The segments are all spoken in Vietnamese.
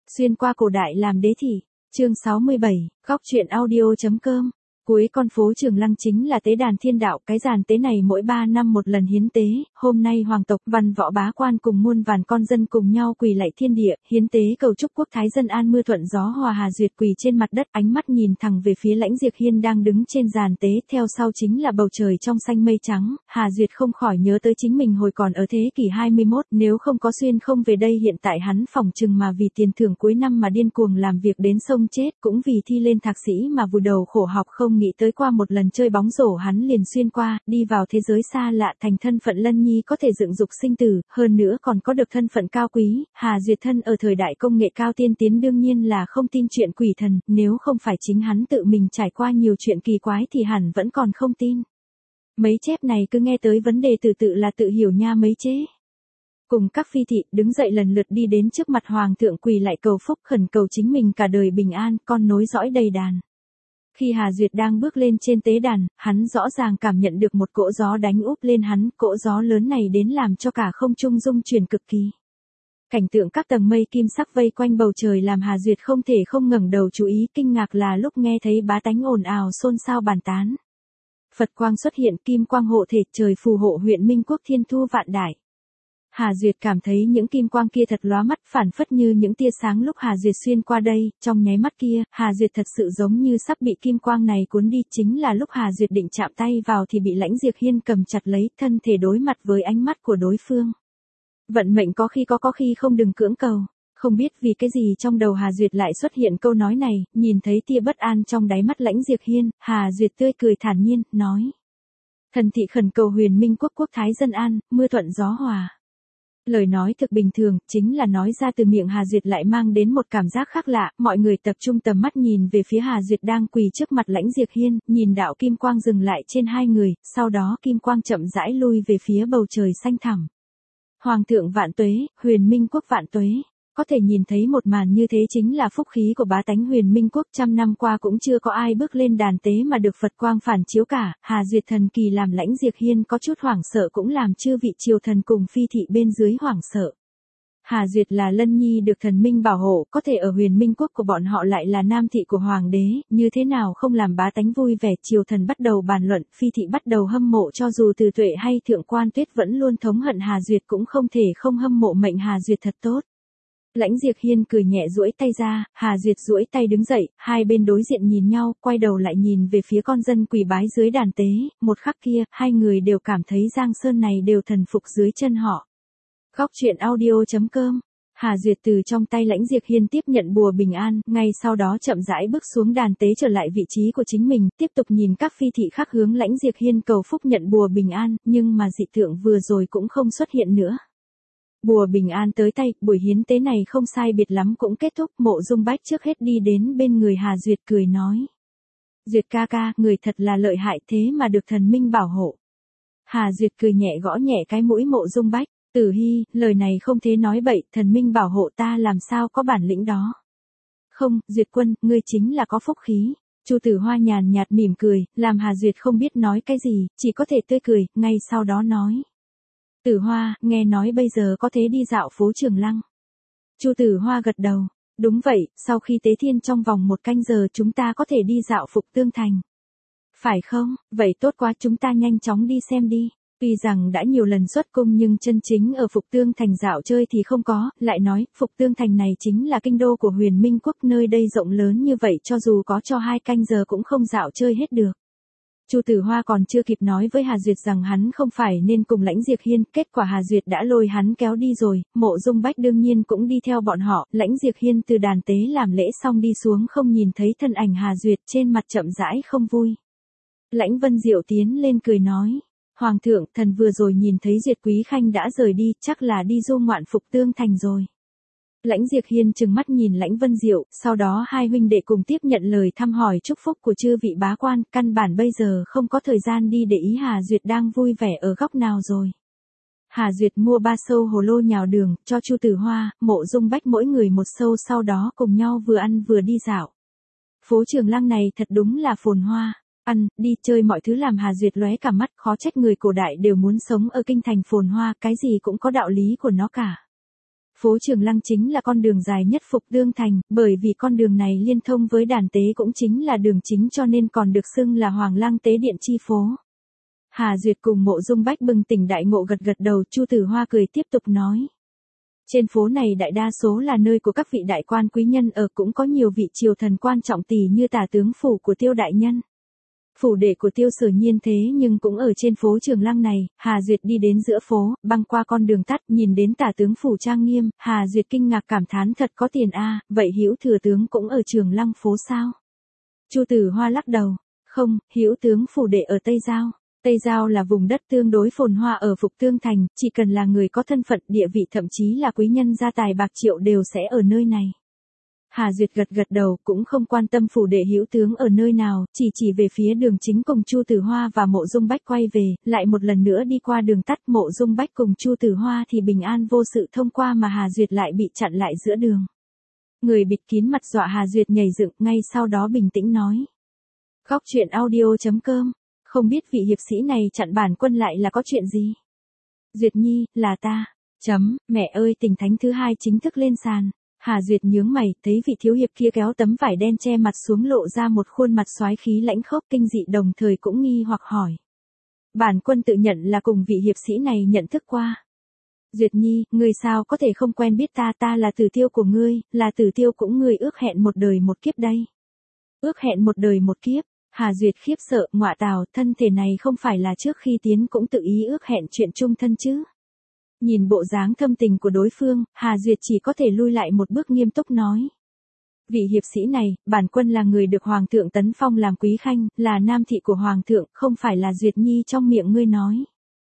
Xuyên qua cổ đại làm đế thị. Chương 67, góc truyện audio.com. Cuối con phố Trường Lăng chính là tế đàn thiên đạo, cái giàn tế này mỗi 3 năm một lần hiến tế, hôm nay hoàng tộc văn võ bá quan cùng muôn vàn con dân cùng nhau quỳ lạy thiên địa, hiến tế cầu chúc quốc thái dân an mưa thuận gió hòa. Hà Duyệt quỳ trên mặt đất, ánh mắt nhìn thẳng về phía Lãnh Diệp Hiên đang đứng trên giàn tế, theo sau chính là bầu trời trong xanh mây trắng. Hà Duyệt không khỏi nhớ tới chính mình hồi còn ở thế kỷ 21, nếu không có xuyên không về đây hiện tại hắn phỏng chừng mà vì tiền thưởng cuối năm mà điên cuồng làm việc đến sông chết, cũng vì thi lên thạc sĩ mà vùi đầu khổ học, không nghĩ tới qua một lần chơi bóng rổ hắn liền xuyên qua, đi vào thế giới xa lạ, thành thân phận lân nhi có thể dựng dục sinh tử, hơn nữa còn có được thân phận cao quý. Hà Duyệt thân ở thời đại công nghệ cao tiên tiến đương nhiên là không tin chuyện quỷ thần, nếu không phải chính hắn tự mình trải qua nhiều chuyện kỳ quái thì hẳn vẫn còn không tin. Mấy chép này cứ nghe tới vấn đề tự là tự hiểu nha mấy chế. Cùng các phi thị đứng dậy lần lượt đi đến trước mặt hoàng thượng quỳ lại cầu phúc, khẩn cầu chính mình cả đời bình an, con nối dõi đầy đàn. Khi Hà Duyệt đang bước lên trên tế đàn, hắn rõ ràng cảm nhận được một cỗ gió đánh úp lên hắn, cỗ gió lớn này đến làm cho cả không trung rung chuyển cực kỳ. Cảnh tượng các tầng mây kim sắc vây quanh bầu trời làm Hà Duyệt không thể không ngẩng đầu chú ý, kinh ngạc là lúc nghe thấy bá tánh ồn ào xôn xao bàn tán. Phật quang xuất hiện, kim quang hộ thể, trời phù hộ huyện Minh Quốc thiên thu vạn đại. Hà Duyệt cảm thấy những kim quang kia thật lóa mắt, phản phất như những tia sáng lúc Hà Duyệt xuyên qua đây, trong nháy mắt kia, Hà Duyệt thật sự giống như sắp bị kim quang này cuốn đi, chính là lúc Hà Duyệt định chạm tay vào thì bị Lãnh Diệp Hiên cầm chặt lấy, thân thể đối mặt với ánh mắt của đối phương. Vận mệnh có khi không, đừng cưỡng cầu. Không biết vì cái gì trong đầu Hà Duyệt lại xuất hiện câu nói này, nhìn thấy tia bất an trong đáy mắt Lãnh Diệp Hiên, Hà Duyệt tươi cười thản nhiên, nói. Thần thị khẩn cầu huyền Minh Quốc quốc thái dân an, mưa thuận gió hòa. Lời nói thực bình thường, chính là nói ra từ miệng Hà Duyệt lại mang đến một cảm giác khác lạ, mọi người tập trung tầm mắt nhìn về phía Hà Duyệt đang quỳ trước mặt Lãnh Diệp Hiên, nhìn đạo kim quang dừng lại trên hai người, sau đó kim quang chậm rãi lui về phía bầu trời xanh thẳm. Hoàng thượng vạn tuế, huyền Minh Quốc vạn tuế. Có thể nhìn thấy một màn như thế chính là phúc khí của bá tánh huyền Minh Quốc, trăm năm qua cũng chưa có ai bước lên đàn tế mà được Phật quang phản chiếu cả. Hà Duyệt thần kỳ làm Lãnh Diệp Hiên có chút hoảng sợ, cũng làm chư vị triều thần cùng phi thị bên dưới hoảng sợ. Hà Duyệt là lân nhi được thần minh bảo hộ, có thể ở huyền Minh Quốc của bọn họ lại là nam thị của hoàng đế, như thế nào không làm bá tánh vui vẻ. Triều thần bắt đầu bàn luận, phi thị bắt đầu hâm mộ, cho dù Từ Tuệ hay Thượng Quan Tuyết vẫn luôn thống hận Hà Duyệt cũng không thể không hâm mộ mệnh Hà Duyệt thật tốt. Lãnh Diệp Hiên cười nhẹ duỗi tay ra, Hà Duyệt duỗi tay đứng dậy, hai bên đối diện nhìn nhau, quay đầu lại nhìn về phía con dân quỳ bái dưới đàn tế, một khắc kia, hai người đều cảm thấy Giang Sơn này đều thần phục dưới chân họ. Góc truyện audio.com. Hà Duyệt từ trong tay Lãnh Diệp Hiên tiếp nhận bùa bình an, ngay sau đó chậm rãi bước xuống đàn tế trở lại vị trí của chính mình, tiếp tục nhìn các phi thị khác hướng Lãnh Diệp Hiên cầu phúc nhận bùa bình an, nhưng mà dị tượng vừa rồi cũng không xuất hiện nữa. Bùa bình an tới tay, buổi hiến tế này không sai biệt lắm cũng kết thúc. Mộ Dung Bách trước hết đi đến bên người Hà Duyệt cười nói. Duyệt ca ca, người thật là lợi hại, thế mà được thần minh bảo hộ. Hà Duyệt cười nhẹ gõ nhẹ cái mũi Mộ Dung Bách. Tử Hy, lời này không thế nói bậy, thần minh bảo hộ ta làm sao có bản lĩnh đó. Không, Duyệt quân, ngươi chính là có phúc khí. Chu Tử Hoa nhàn nhạt mỉm cười, làm Hà Duyệt không biết nói cái gì, chỉ có thể tươi cười, ngay sau đó nói. Tử Hoa, nghe nói bây giờ có thể đi dạo phố Trường Lăng. Chu Tử Hoa gật đầu. Đúng vậy, sau khi tế thiên trong vòng 1 canh giờ chúng ta có thể đi dạo Phục Tương Thành. Phải không, vậy tốt quá, chúng ta nhanh chóng đi xem đi. Tuy rằng đã nhiều lần xuất cung nhưng chân chính ở Phục Tương Thành dạo chơi thì không có, lại nói, Phục Tương Thành này chính là kinh đô của huyền Minh Quốc, nơi đây rộng lớn như vậy cho dù có cho 2 canh giờ cũng không dạo chơi hết được. Chu Tử Hoa còn chưa kịp nói với Hà Duyệt rằng hắn không phải nên cùng Lãnh Diệp Hiên, kết quả Hà Duyệt đã lôi hắn kéo đi rồi, Mộ Dung Bách đương nhiên cũng đi theo bọn họ. Lãnh Diệp Hiên từ đàn tế làm lễ xong đi xuống không nhìn thấy thân ảnh Hà Duyệt, trên mặt chậm rãi không vui. Lãnh Vân Diệu tiến lên cười nói. Hoàng thượng, thần vừa rồi nhìn thấy Duyệt Quý Khanh đã rời đi, chắc là đi du ngoạn Phục Tương Thành rồi. Lãnh Diệp Hiên trừng mắt nhìn Lãnh Vân Diệu, sau đó hai huynh đệ cùng tiếp nhận lời thăm hỏi chúc phúc của chư vị bá quan, căn bản bây giờ không có thời gian đi để ý Hà Duyệt đang vui vẻ ở góc nào rồi. Hà Duyệt mua 3 sâu hồ lô nhào đường, cho Chu Tử Hoa, Mộ Dung Bách mỗi người 1 sâu, sau đó cùng nhau vừa ăn vừa đi dạo. Phố Trường Lăng này thật đúng là phồn hoa. Ăn, đi chơi mọi thứ làm Hà Duyệt lóe cả mắt, khó trách người cổ đại đều muốn sống ở kinh thành phồn hoa, cái gì cũng có đạo lý của nó cả. Phố Trường Lăng chính là con đường dài nhất Phục Tương Thành, bởi vì con đường này liên thông với đàn tế cũng chính là đường chính cho nên còn được xưng là Hoàng Lăng Tế Điện chi phố. Hà Duyệt cùng Mộ Dung Bách bừng tỉnh đại ngộ gật gật đầu, Chu Tử Hoa cười tiếp tục nói. Trên phố này đại đa số là nơi của các vị đại quan quý nhân ở, cũng có nhiều vị triều thần quan trọng tỷ như tả tướng phủ của Tiêu đại nhân. Phủ đệ của Tiêu Sở Nhiên thế nhưng cũng ở trên phố Trường Lăng này. Hà Duyệt đi đến giữa phố, băng qua con đường tắt, nhìn đến tả tướng phủ trang nghiêm, Hà Duyệt kinh ngạc cảm thán thật có tiền a, vậy Hữu thừa tướng cũng ở Trường Lăng phố sao? Chu Tử Hoa lắc đầu, không, Hữu tướng phủ đệ ở Tây Giao. Tây Giao là vùng đất tương đối phồn hoa ở Phục Tương Thành, chỉ cần là người có thân phận địa vị thậm chí là quý nhân gia tài bạc triệu đều sẽ ở nơi này. Hà Duyệt gật gật đầu, cũng không quan tâm phủ đệ Hữu tướng ở nơi nào, chỉ về phía đường chính cùng Chu Tử Hoa và Mộ Dung Bách quay về, lại một lần nữa đi qua đường tắt. Mộ Dung Bách cùng Chu Tử Hoa thì bình an vô sự thông qua mà Hà Duyệt lại bị chặn lại giữa đường. Người bịt kín mặt dọa Hà Duyệt nhảy dựng, ngay sau đó bình tĩnh nói. Góc truyện audio.com, không biết vị hiệp sĩ này chặn bản quân lại là có chuyện gì? Duyệt Nhi, là ta. Mẹ ơi, tình thánh thứ hai chính thức lên sàn. Hà Duyệt nhướng mày, thấy vị thiếu hiệp kia kéo tấm vải đen che mặt xuống lộ ra một khuôn mặt soái khí lãnh khốc kinh dị, đồng thời cũng nghi hoặc hỏi. Bản quân tự nhận là cùng vị hiệp sĩ này nhận thức qua. Duyệt Nhi, ngươi sao có thể không quen biết ta, ta là Tử Tiêu của ngươi, là Tử Tiêu cũng ngươi ước hẹn một đời một kiếp đây. Ước hẹn một đời một kiếp. Hà Duyệt khiếp sợ, ngọa tào, thân thể này không phải là trước khi tiến cũng tự ý ước hẹn chuyện chung thân chứ? Nhìn bộ dáng thâm tình của đối phương, Hà Duyệt chỉ có thể lui lại một bước nghiêm túc nói. Vị hiệp sĩ này, bản quân là người được Hoàng thượng tấn phong làm quý khanh, là nam thị của Hoàng thượng, không phải là Duyệt Nhi trong miệng ngươi nói.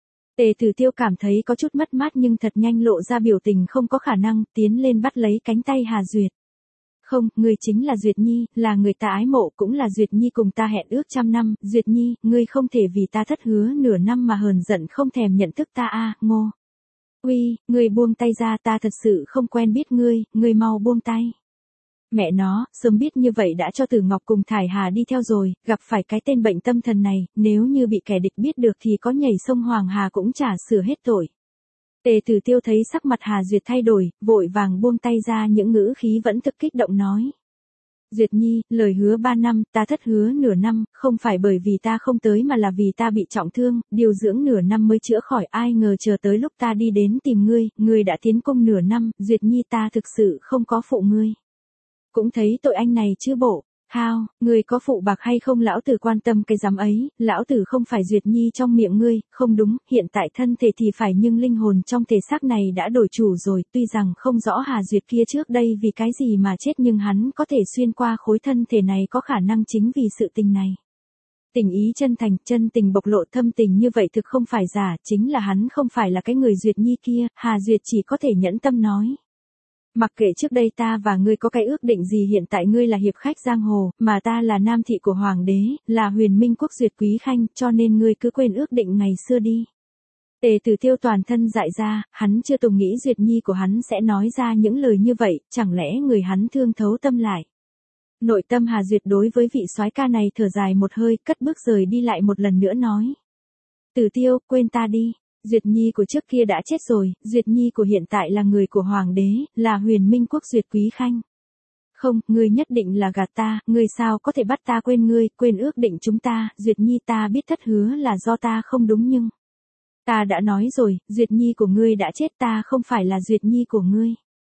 Tề Tử Tiêu cảm thấy có chút mất mát nhưng thật nhanh lộ ra biểu tình không có khả năng, tiến lên bắt lấy cánh tay Hà Duyệt. Không, ngươi chính là Duyệt Nhi, là người ta ái mộ, cũng là Duyệt Nhi cùng ta hẹn ước 100 năm, Duyệt Nhi, ngươi không thể vì ta thất hứa nửa năm mà hờn giận không thèm nhận thức ta a, Ngô. Uy, ngươi buông tay ra, ta thật sự không quen biết ngươi mau buông tay. Mẹ nó, sớm biết như vậy đã cho Tử Ngọc cùng Thải Hà đi theo rồi, gặp phải cái tên bệnh tâm thần này, nếu như bị kẻ địch biết được thì có nhảy sông Hoàng Hà cũng chả sửa hết tội. Tề Tử Tiêu thấy sắc mặt Hà Duyệt thay đổi, vội vàng buông tay ra, những ngữ khí vẫn thực kích động nói. Duyệt Nhi, lời hứa 3 năm, ta thất hứa nửa năm, không phải bởi vì ta không tới mà là vì ta bị trọng thương, điều dưỡng nửa năm mới chữa khỏi, ai ngờ chờ tới lúc ta đi đến tìm ngươi đã tiến cung nửa năm, Duyệt Nhi ta thực sự không có phụ ngươi. Cũng thấy tội anh này chứ bộ. Hao, ngươi có phụ bạc hay không lão tử quan tâm cái giám ấy, lão tử không phải Duyệt Nhi trong miệng ngươi, không đúng, hiện tại thân thể thì phải nhưng linh hồn trong thể xác này đã đổi chủ rồi, tuy rằng không rõ Hà Duyệt kia trước đây vì cái gì mà chết nhưng hắn có thể xuyên qua khối thân thể này có khả năng chính vì sự tình này. Tình ý chân thành, chân tình bộc lộ thâm tình như vậy thực không phải giả, chính là hắn không phải là cái người Duyệt Nhi kia, Hà Duyệt chỉ có thể nhẫn tâm nói. Mặc kệ trước đây ta và ngươi có cái ước định gì, hiện tại ngươi là hiệp khách giang hồ, mà ta là nam thị của Hoàng đế, là Huyền Minh Quốc Duyệt quý khanh, cho nên ngươi cứ quên ước định ngày xưa đi. Tề Tử Tiêu toàn thân dại ra, hắn chưa từng nghĩ Duyệt Nhi của hắn sẽ nói ra những lời như vậy, chẳng lẽ người hắn thương thấu tâm lại. Nội tâm Hà Duyệt đối với vị soái ca này thở dài một hơi, cất bước rời đi, lại một lần nữa nói. Tử Tiêu, quên ta đi. Duyệt Nhi của trước kia đã chết rồi, Duyệt Nhi của hiện tại là người của Hoàng đế, là Huyền Minh Quốc Duyệt quý khanh. Không, ngươi nhất định là gạt ta, ngươi sao có thể bắt ta quên ngươi, quên ước định chúng ta, Duyệt Nhi ta biết thất hứa là do ta không đúng nhưng. Ta đã nói rồi, Duyệt Nhi của ngươi đã chết, ta không phải là Duyệt Nhi của ngươi.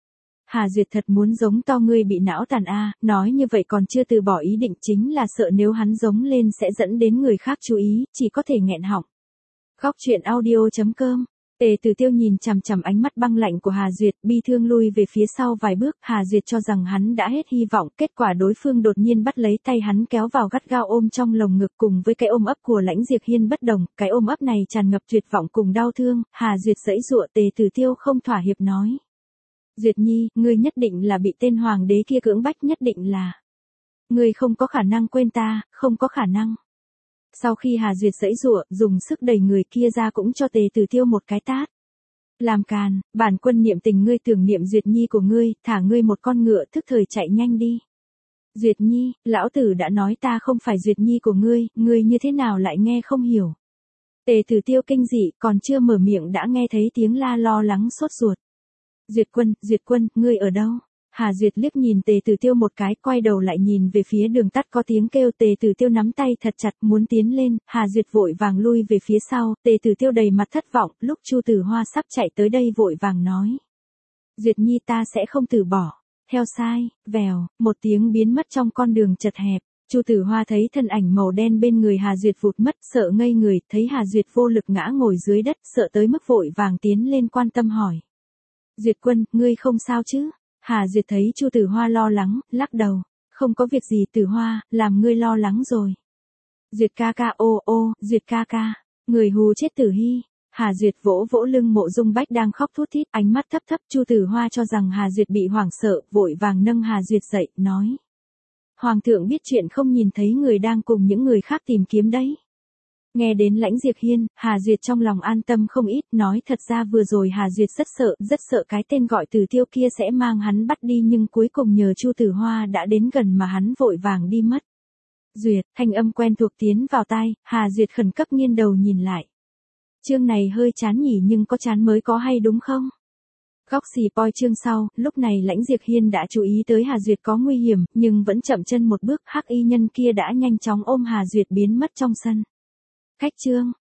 Hà Duyệt thật muốn giống to ngươi bị não tàn a, nói như vậy còn chưa từ bỏ ý định, chính là sợ nếu hắn giống lên sẽ dẫn đến người khác chú ý, chỉ có thể nghẹn họng. Góc truyện audio.com. Tề Tử Tiêu nhìn chằm chằm ánh mắt băng lạnh của Hà Duyệt, bi thương lui về phía sau vài bước, Hà Duyệt cho rằng hắn đã hết hy vọng, kết quả đối phương đột nhiên bắt lấy tay hắn kéo vào gắt gao ôm trong lồng ngực, cùng với cái ôm ấp của Lãnh Diệp Hiên bất đồng, cái ôm ấp này tràn ngập tuyệt vọng cùng đau thương, Hà Duyệt giãy giụa, Tề Tử Tiêu không thỏa hiệp nói. Duyệt Nhi, ngươi nhất định là bị tên hoàng đế kia cưỡng bách, nhất định là. Ngươi không có khả năng quên ta, không có khả năng. Sau khi Hà Duyệt giãy giụa, dùng sức đẩy người kia ra cũng cho Tề Tử Tiêu một cái tát. Làm càn, bản quân niệm tình ngươi, tưởng niệm Duyệt Nhi của ngươi, thả ngươi một con ngựa thức thời chạy nhanh đi. Duyệt Nhi, lão tử đã nói ta không phải Duyệt Nhi của ngươi như thế nào lại nghe không hiểu. Tề Tử Tiêu kinh dị, còn chưa mở miệng đã nghe thấy tiếng la lo lắng sốt ruột. Duyệt Quân, ngươi ở đâu? Hà Duyệt liếc nhìn Tề Tử Tiêu một cái, quay đầu lại nhìn về phía đường tắt có tiếng kêu. Tề Tử Tiêu nắm tay thật chặt muốn tiến lên, Hà Duyệt vội vàng lui về phía sau. Tề Tử Tiêu đầy mặt thất vọng, lúc Chu Tử Hoa sắp chạy tới đây vội vàng nói. Duyệt Nhi ta sẽ không từ bỏ. Theo sai, vèo, một tiếng biến mất trong con đường chật hẹp. Chu Tử Hoa thấy thân ảnh màu đen bên người Hà Duyệt vụt mất, sợ ngây người, thấy Hà Duyệt vô lực ngã ngồi dưới đất, sợ tới mức vội vàng tiến lên quan tâm hỏi. Duyệt Quân, ngươi không sao chứ? Hà Duyệt thấy Chu Tử Hoa lo lắng, lắc đầu. Không có việc gì Tử Hoa, làm ngươi lo lắng rồi. Duyệt ca ca Duyệt ca ca. Người hù chết Tử Hy. Hà Duyệt vỗ vỗ lưng Mộ Dung Bách đang khóc thút thít, ánh mắt thấp thấp. Chu Tử Hoa cho rằng Hà Duyệt bị hoảng sợ, vội vàng nâng Hà Duyệt dậy, nói. Hoàng thượng biết chuyện không nhìn thấy người đang cùng những người khác tìm kiếm đấy. Nghe đến Lãnh Diệp Hiên, Hà Duyệt trong lòng an tâm không ít, nói thật ra vừa rồi Hà Duyệt rất sợ cái tên gọi Tử Tiêu kia sẽ mang hắn bắt đi, nhưng cuối cùng nhờ Chu Tử Hoa đã đến gần mà hắn vội vàng đi mất. Duyệt, thanh âm quen thuộc tiến vào tai, Hà Duyệt khẩn cấp nghiêng đầu nhìn lại. Chương này hơi chán nhỉ, nhưng có chán mới có hay đúng không? Góc xì poi chương sau, lúc này Lãnh Diệp Hiên đã chú ý tới Hà Duyệt có nguy hiểm, nhưng vẫn chậm chân một bước, hắc y nhân kia đã nhanh chóng ôm Hà Duyệt biến mất trong sân. Khách chương.